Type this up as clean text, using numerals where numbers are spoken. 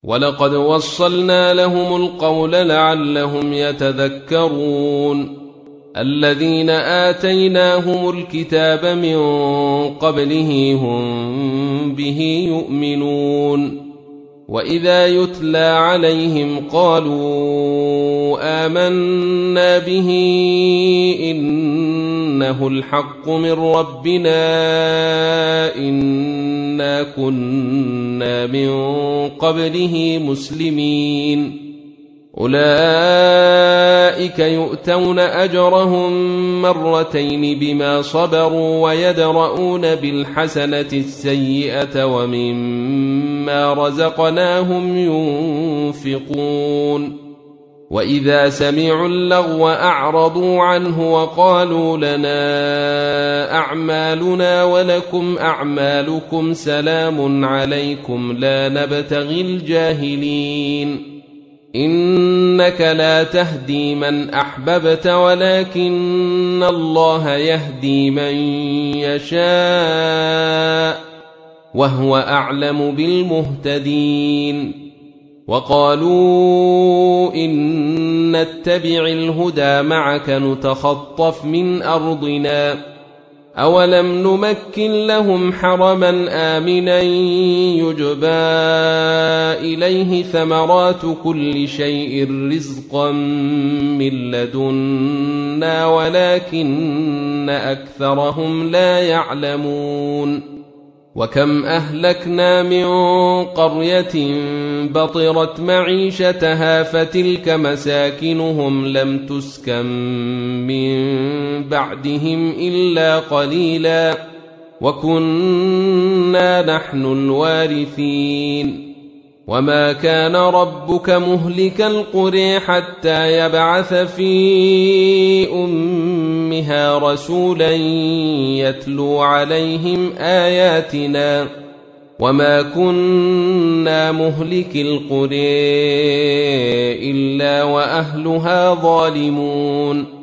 ولقد وصلنا لهم القول لعلهم يتذكرون الذين آتيناهم الكتاب من قبله هم به يؤمنون وإذا يتلى عليهم قالوا آمنا به إنه الحق من ربنا إنا كنا من قبله مسلمين أولئك يؤتون أجرهم مرتين بما صبروا ويدرؤون بالحسنة السيئة ومما رزقناهم ينفقون وإذا سمعوا اللغو أعرضوا عنه وقالوا لنا أعمالنا ولكم أعمالكم سلام عليكم لا نبتغي الجاهلين إنك لا تهدي من أحببت ولكن الله يهدي من يشاء وهو أعلم بالمهتدين وقالوا إن نتبع الهدى معك نتخطف من أرضنا أولم نمكن لهم حرما آمنا يجبى إليه ثمرات كل شيء رزقا من لدنا ولكن أكثرهم لا يعلمون وكم أهلكنا من قرية بطرت معيشتها فتلك مساكنهم لم تسكن من بعدهم إلا قليلا وكنا نحن الوارثين وما كان ربك مهلك القرى حتى يبعث في أمها رسولا يتلو عليهم آياتنا وما كنا مهلك القرى إلا وأهلها ظالمون